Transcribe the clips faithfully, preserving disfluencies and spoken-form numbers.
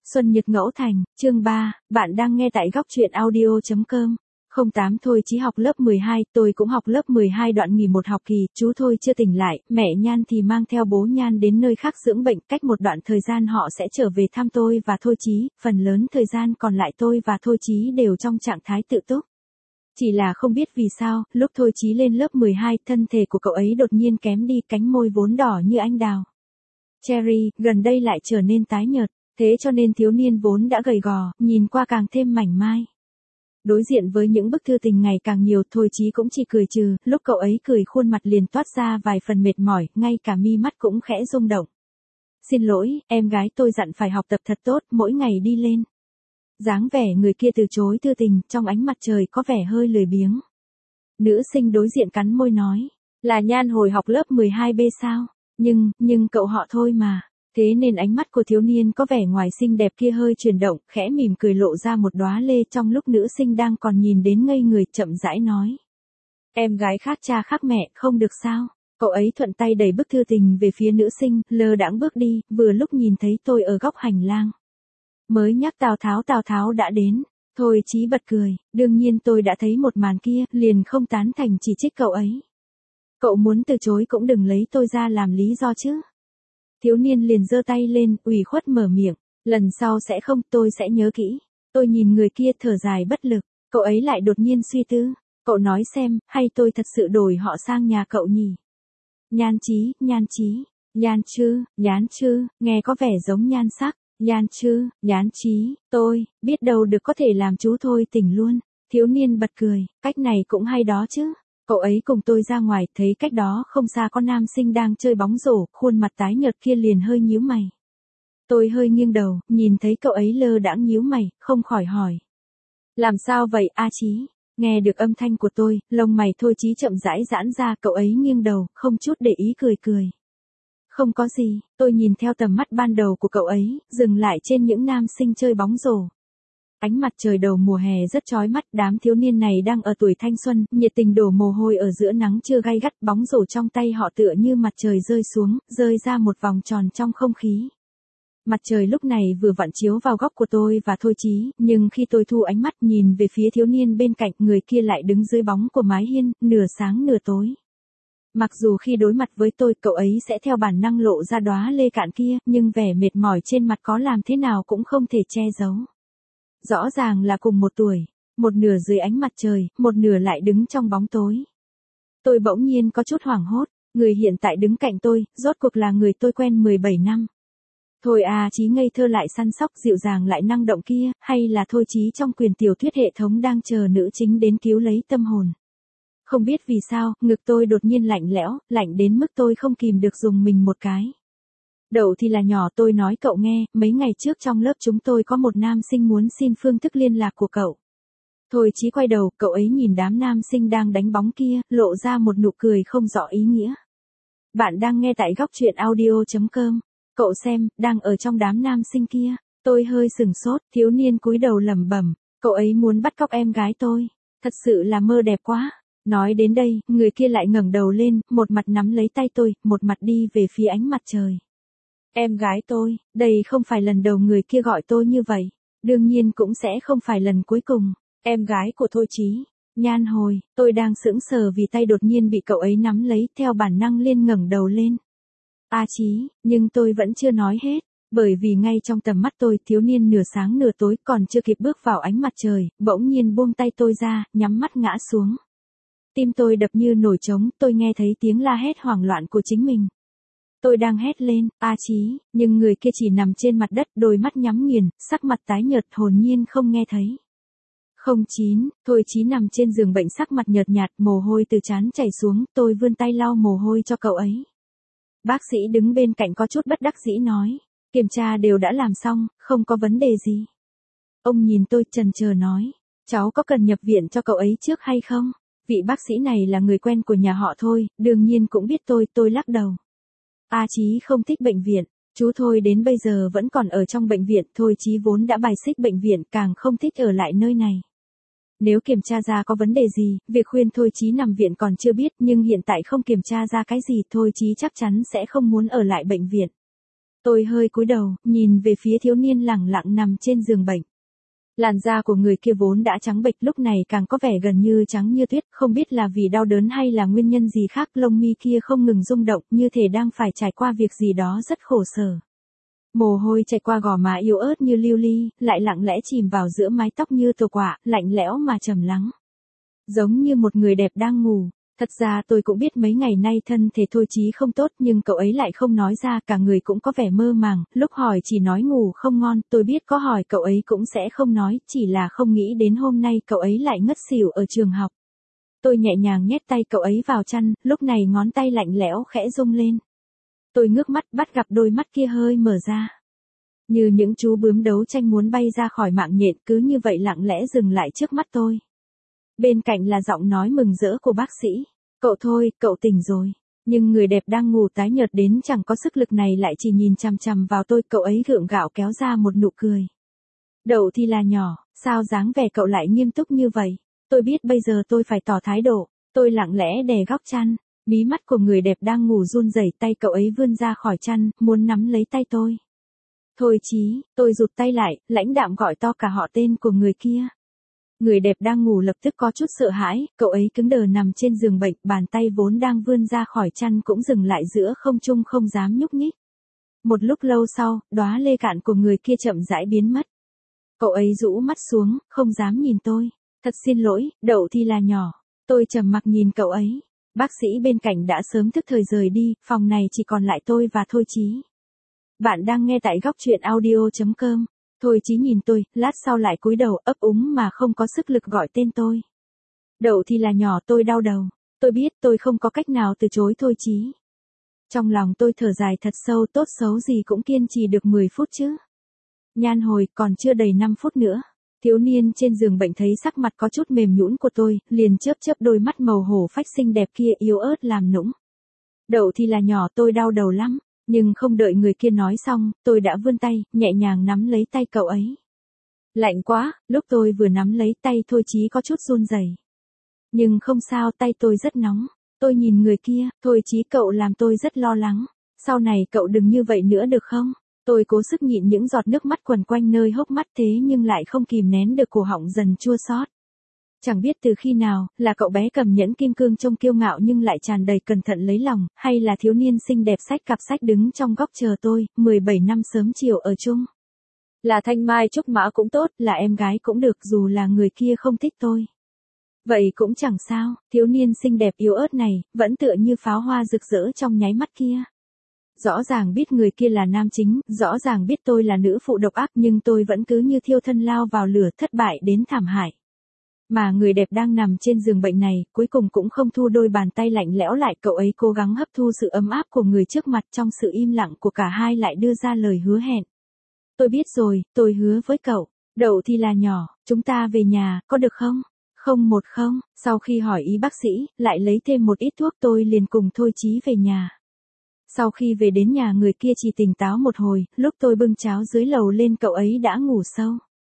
Xuân Nhật Ngẫu Thành, chương ba, bạn đang nghe tại góc truyện audio chấm com. không tám Thôi Chí học lớp mười hai, tôi cũng học lớp mười hai đoạn nghỉ một học kỳ, chú Thôi chưa tỉnh lại, mẹ Nhan thì mang theo bố Nhan đến nơi khác dưỡng bệnh, cách một đoạn thời gian họ sẽ trở về thăm tôi và Thôi Chí, phần lớn thời gian còn lại tôi và Thôi Chí đều trong trạng thái tự túc. Chỉ là không biết vì sao, lúc Thôi Chí lên lớp mười hai, thân thể của cậu ấy đột nhiên kém đi, cánh môi vốn đỏ như anh đào cherry, gần đây lại trở nên tái nhợt. Thế cho nên thiếu niên vốn đã gầy gò, nhìn qua càng thêm mảnh mai. Đối diện với những bức thư tình ngày càng nhiều, Thôi Chí cũng chỉ cười trừ, lúc cậu ấy cười khuôn mặt liền toát ra vài phần mệt mỏi, ngay cả mi mắt cũng khẽ rung động. Xin lỗi, em gái tôi dặn phải học tập thật tốt, mỗi ngày đi lên. Dáng vẻ người kia từ chối thư tình, trong ánh mặt trời có vẻ hơi lười biếng. Nữ sinh đối diện cắn môi nói, là Nhan hồi học lớp mười hai B sao? Nhưng, nhưng cậu họ Thôi mà. Thế nên ánh mắt của thiếu niên có vẻ ngoài xinh đẹp kia hơi chuyển động, khẽ mỉm cười lộ ra một đóa lê, trong lúc nữ sinh đang còn nhìn đến ngây người, chậm rãi nói. Em gái khác cha khác mẹ, không được sao? Cậu ấy thuận tay đẩy bức thư tình về phía nữ sinh, lơ đãng bước đi, vừa lúc nhìn thấy tôi ở góc hành lang. Mới nhắc Tào Tháo Tào Tháo đã đến. Thôi Chí bật cười, đương nhiên tôi đã thấy một màn kia, liền không tán thành chỉ trích cậu ấy. Cậu muốn từ chối cũng đừng lấy tôi ra làm lý do chứ. Thiếu niên liền giơ tay lên, ủy khuất mở miệng, lần sau sẽ không, tôi sẽ nhớ kỹ. Tôi nhìn người kia thở dài bất lực, cậu ấy lại đột nhiên suy tư, cậu nói xem, hay tôi thật sự đổi họ sang nhà cậu nhỉ? Nhan Chí, Nhan Chí, Nhan Chư, Nhán Chư, nghe có vẻ giống nhan sắc, Nhan Chư, Nhán Chí, tôi, biết đâu được có thể làm chú Thôi tỉnh luôn. Thiếu niên bật cười, cách này cũng hay đó chứ. Cậu ấy cùng tôi ra ngoài, thấy cách đó không xa có nam sinh đang chơi bóng rổ, khuôn mặt tái nhợt kia liền hơi nhíu mày. Tôi hơi nghiêng đầu, nhìn thấy cậu ấy lơ đãng nhíu mày, không khỏi hỏi. Làm sao vậy A Chí? Nghe được âm thanh của tôi, lông mày Thôi Chí chậm rãi giãn ra, cậu ấy nghiêng đầu, không chút để ý cười cười. Không có gì, tôi nhìn theo tầm mắt ban đầu của cậu ấy, dừng lại trên những nam sinh chơi bóng rổ. Ánh mặt trời đầu mùa hè rất chói mắt, đám thiếu niên này đang ở tuổi thanh xuân, nhiệt tình đổ mồ hôi ở giữa nắng trưa gay gắt, bóng rổ trong tay họ tựa như mặt trời rơi xuống, rơi ra một vòng tròn trong không khí. Mặt trời lúc này vừa vặn chiếu vào góc của tôi và Thôi Chí, nhưng khi tôi thu ánh mắt nhìn về phía thiếu niên bên cạnh, người kia lại đứng dưới bóng của mái hiên, nửa sáng nửa tối. Mặc dù khi đối mặt với tôi, cậu ấy sẽ theo bản năng lộ ra đóa lê cạn kia, nhưng vẻ mệt mỏi trên mặt có làm thế nào cũng không thể che giấu. Rõ ràng là cùng một tuổi, một nửa dưới ánh mặt trời, một nửa lại đứng trong bóng tối. Tôi bỗng nhiên có chút hoảng hốt, người hiện tại đứng cạnh tôi, rốt cuộc là người tôi quen mười bảy năm. Thôi à, Chí ngây thơ lại săn sóc, dịu dàng lại năng động kia, hay là Thôi Chí trong quyền tiểu thuyết hệ thống đang chờ nữ chính đến cứu lấy tâm hồn. Không biết vì sao, ngực tôi đột nhiên lạnh lẽo, lạnh đến mức tôi không kìm được dùng mình một cái. Đậu thì là nhỏ, tôi nói cậu nghe, mấy ngày trước trong lớp chúng tôi có một nam sinh muốn xin phương thức liên lạc của cậu. Thôi Chí quay đầu, cậu ấy nhìn đám nam sinh đang đánh bóng kia, lộ ra một nụ cười không rõ ý nghĩa. Bạn đang nghe tại góc truyện audio chấm com. Cậu xem, đang ở trong đám nam sinh kia. Tôi hơi sừng sốt, thiếu niên cúi đầu lẩm bẩm, cậu ấy muốn bắt cóc em gái tôi. Thật sự là mơ đẹp quá. Nói đến đây, người kia lại ngẩng đầu lên, một mặt nắm lấy tay tôi, một mặt đi về phía ánh mặt trời. Em gái tôi, đây không phải lần đầu người kia gọi tôi như vậy, đương nhiên cũng sẽ không phải lần cuối cùng. Em gái của Thôi Chí, Nhan Hồi, tôi đang sững sờ vì tay đột nhiên bị cậu ấy nắm lấy, theo bản năng liên ngẩng đầu lên. A Chí, nhưng tôi vẫn chưa nói hết, bởi vì ngay trong tầm mắt tôi, thiếu niên nửa sáng nửa tối còn chưa kịp bước vào ánh mặt trời, bỗng nhiên buông tay tôi ra, nhắm mắt ngã xuống. Tim tôi đập như nổi trống, tôi nghe thấy tiếng la hét hoảng loạn của chính mình. Tôi đang hét lên, A Chí, nhưng người kia chỉ nằm trên mặt đất, đôi mắt nhắm nghiền, sắc mặt tái nhợt, hồn nhiên không nghe thấy. không chín, Thôi Chí nằm trên giường bệnh, sắc mặt nhợt nhạt, mồ hôi từ trán chảy xuống, tôi vươn tay lau mồ hôi cho cậu ấy. Bác sĩ đứng bên cạnh có chút bất đắc dĩ nói, kiểm tra đều đã làm xong, không có vấn đề gì. Ông nhìn tôi chần chờ nói, cháu có cần nhập viện cho cậu ấy trước hay không? Vị bác sĩ này là người quen của nhà họ Thôi, đương nhiên cũng biết tôi, tôi lắc đầu. A Chí không thích bệnh viện, chú Thôi đến bây giờ vẫn còn ở trong bệnh viện, Thôi Chí vốn đã bài xích bệnh viện, càng không thích ở lại nơi này. Nếu kiểm tra ra có vấn đề gì, việc khuyên Thôi Chí nằm viện còn chưa biết, nhưng hiện tại không kiểm tra ra cái gì, Thôi Chí chắc chắn sẽ không muốn ở lại bệnh viện. Tôi hơi cúi đầu, nhìn về phía thiếu niên lẳng lặng nằm trên giường bệnh. Làn da của người kia vốn đã trắng bệch lúc này càng có vẻ gần như trắng như tuyết, không biết là vì đau đớn hay là nguyên nhân gì khác, lông mi kia không ngừng rung động như thể đang phải trải qua việc gì đó rất khổ sở. Mồ hôi chảy qua gò má yếu ớt như lưu ly, lại lặng lẽ chìm vào giữa mái tóc như tổ quả, lạnh lẽo mà trầm lắng. Giống như một người đẹp đang ngủ. Thật ra tôi cũng biết mấy ngày nay thân thể Thôi Chí không tốt nhưng cậu ấy lại không nói ra, cả người cũng có vẻ mơ màng, lúc hỏi chỉ nói ngủ không ngon, tôi biết có hỏi cậu ấy cũng sẽ không nói, chỉ là không nghĩ đến hôm nay cậu ấy lại ngất xỉu ở trường học. Tôi nhẹ nhàng nhét tay cậu ấy vào chăn, lúc này ngón tay lạnh lẽo khẽ rung lên. Tôi ngước mắt bắt gặp đôi mắt kia hơi mở ra. Như những chú bướm đấu tranh muốn bay ra khỏi mạng nhện, cứ như vậy lặng lẽ dừng lại trước mắt tôi. Bên cạnh là giọng nói mừng rỡ của bác sĩ. Cậu Thôi, cậu tỉnh rồi. Nhưng người đẹp đang ngủ tái nhợt đến chẳng có sức lực này lại chỉ nhìn chằm chằm vào tôi, cậu ấy gượng gạo kéo ra một nụ cười. Đậu thì là nhỏ, sao dáng vẻ cậu lại nghiêm túc như vậy? Tôi biết bây giờ tôi phải tỏ thái độ. Tôi lặng lẽ đè góc chăn. Mí mắt của người đẹp đang ngủ run rẩy, tay cậu ấy vươn ra khỏi chăn, muốn nắm lấy tay tôi. Thôi Chí, tôi rụt tay lại, lãnh đạm gọi to cả họ tên của người kia. Người đẹp đang ngủ lập tức có chút sợ hãi, cậu ấy cứng đờ nằm trên giường bệnh, bàn tay vốn đang vươn ra khỏi chăn cũng dừng lại giữa không trung không dám nhúc nhích. Một lúc lâu sau, đóa lê cạn của người kia chậm rãi biến mất. Cậu ấy rũ mắt xuống, không dám nhìn tôi. Thật xin lỗi, Đậu thì là nhỏ. Tôi trầm mặc nhìn cậu ấy. Bác sĩ bên cạnh đã sớm thức thời rời đi, phòng này chỉ còn lại tôi và Thôi Chí. Bạn đang nghe tại góc truyện audio chấm com. Thôi Chí nhìn tôi, lát sau lại cúi đầu ấp úng mà không có sức lực gọi tên tôi. Đậu thì là nhỏ, tôi đau đầu. Tôi biết tôi không có cách nào từ chối Thôi Chí. Trong lòng tôi thở dài thật sâu, tốt xấu gì cũng kiên trì được mười phút chứ. Nhan hồi, còn chưa đầy năm phút nữa. Thiếu niên trên giường bệnh thấy sắc mặt có chút mềm nhũn của tôi, liền chớp chớp đôi mắt màu hổ phách xinh đẹp kia yếu ớt làm nũng. Đậu thì là nhỏ, tôi đau đầu lắm. Nhưng không đợi người kia nói xong, tôi đã vươn tay, nhẹ nhàng nắm lấy tay cậu ấy. Lạnh quá, lúc tôi vừa nắm lấy tay Thôi Chí có chút run rẩy. Nhưng không sao, tay tôi rất nóng. Tôi nhìn người kia, Thôi Chí cậu làm tôi rất lo lắng. Sau này cậu đừng như vậy nữa được không? Tôi cố sức nhịn những giọt nước mắt quằn quanh nơi hốc mắt thế nhưng lại không kìm nén được, cổ họng dần chua xót. Chẳng biết từ khi nào, là cậu bé cầm nhẫn kim cương trông kiêu ngạo nhưng lại tràn đầy cẩn thận lấy lòng, hay là thiếu niên xinh đẹp xách cặp sách đứng trong góc chờ tôi, mười bảy năm sớm chiều ở chung. Là thanh mai trúc mã cũng tốt, là em gái cũng được, dù là người kia không thích tôi. Vậy cũng chẳng sao, thiếu niên xinh đẹp yếu ớt này, vẫn tựa như pháo hoa rực rỡ trong nháy mắt kia. Rõ ràng biết người kia là nam chính, rõ ràng biết tôi là nữ phụ độc ác nhưng tôi vẫn cứ như thiêu thân lao vào lửa, thất bại đến thảm hại. Mà người đẹp đang nằm trên giường bệnh này, cuối cùng cũng không thu đôi bàn tay lạnh lẽo lại, cậu ấy cố gắng hấp thu sự ấm áp của người trước mặt, trong sự im lặng của cả hai lại đưa ra lời hứa hẹn. Tôi biết rồi, tôi hứa với cậu, Đậu thì là nhỏ, chúng ta về nhà, có được không? Không một không, sau khi hỏi ý bác sĩ, lại lấy thêm một ít thuốc, tôi liền cùng Thôi Chí về nhà. Sau khi về đến nhà người kia chỉ tỉnh táo một hồi, lúc tôi bưng cháo dưới lầu lên cậu ấy đã ngủ sâu.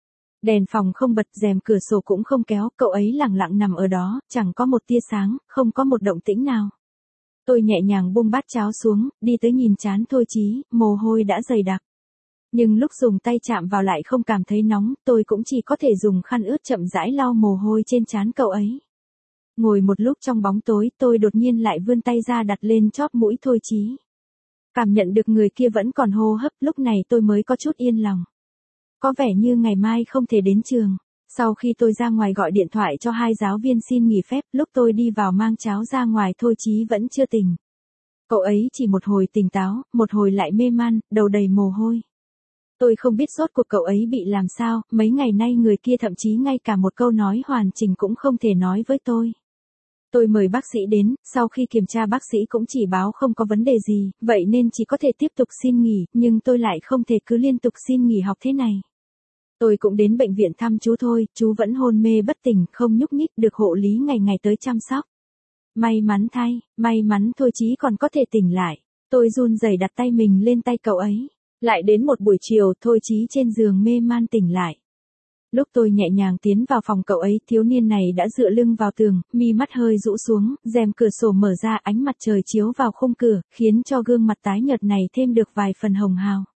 Đèn phòng không bật, rèm cửa sổ cũng không kéo, cậu ấy lặng lặng nằm ở đó, chẳng có một tia sáng, không có một động tĩnh nào. Tôi nhẹ nhàng buông bát cháo xuống, đi tới nhìn trán Thôi Chí, mồ hôi đã dày đặc. Nhưng lúc dùng tay chạm vào lại không cảm thấy nóng, tôi cũng chỉ có thể dùng khăn ướt chậm rãi lau mồ hôi trên trán cậu ấy. Ngồi một lúc trong bóng tối, tôi đột nhiên lại vươn tay ra đặt lên chóp mũi Thôi Chí. Cảm nhận được người kia vẫn còn hô hấp, lúc này tôi mới có chút yên lòng. Có vẻ như ngày mai không thể đến trường. Sau khi tôi ra ngoài gọi điện thoại cho hai giáo viên xin nghỉ phép, lúc tôi đi vào mang cháo ra ngoài Thôi Chí vẫn chưa tỉnh. Cậu ấy chỉ một hồi tỉnh táo, một hồi lại mê man, đầu đầy mồ hôi. Tôi không biết rốt cuộc cậu ấy bị làm sao, mấy ngày nay người kia thậm chí ngay cả một câu nói hoàn chỉnh cũng không thể nói với tôi. Tôi mời bác sĩ đến, sau khi kiểm tra bác sĩ cũng chỉ báo không có vấn đề gì, vậy nên chỉ có thể tiếp tục xin nghỉ, nhưng tôi lại không thể cứ liên tục xin nghỉ học thế này. Tôi cũng đến bệnh viện thăm chú Thôi, chú vẫn hôn mê bất tỉnh, không nhúc nhích, được hộ lý ngày ngày tới chăm sóc. May mắn thay, may mắn Thôi Chí còn có thể tỉnh lại. Tôi run rẩy đặt tay mình lên tay cậu ấy. Lại đến một buổi chiều, Thôi Chí trên giường mê man tỉnh lại. Lúc tôi nhẹ nhàng tiến vào phòng cậu ấy, thiếu niên này đã dựa lưng vào tường, mi mắt hơi rũ xuống, rèm cửa sổ mở ra, ánh mặt trời chiếu vào khung cửa, khiến cho gương mặt tái nhợt này thêm được vài phần hồng hào.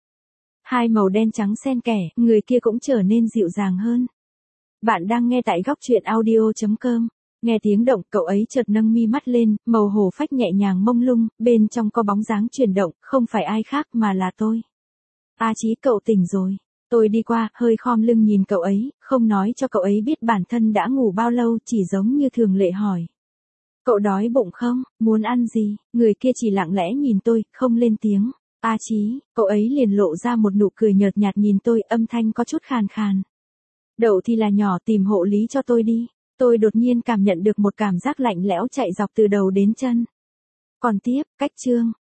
Hai màu đen trắng xen kẽ, người kia cũng trở nên dịu dàng hơn. Bạn đang nghe tại góc truyện audio chấm com. Nghe tiếng động, cậu ấy chợt nâng mi mắt lên, màu hổ phách nhẹ nhàng mông lung, bên trong có bóng dáng chuyển động, không phải ai khác mà là tôi. A Chí, cậu tỉnh rồi. Tôi đi qua, hơi khom lưng nhìn cậu ấy, không nói cho cậu ấy biết bản thân đã ngủ bao lâu, chỉ giống như thường lệ hỏi. Cậu đói bụng không, muốn ăn gì? Người kia chỉ lặng lẽ nhìn tôi, không lên tiếng. A Chí, cậu ấy liền lộ ra một nụ cười nhợt nhạt nhìn tôi, âm thanh có chút khàn khàn. Đậu thì là nhỏ, tìm hộ lý cho tôi đi. Tôi đột nhiên cảm nhận được một cảm giác lạnh lẽo chạy dọc từ đầu đến chân. Còn tiếp, cách chương.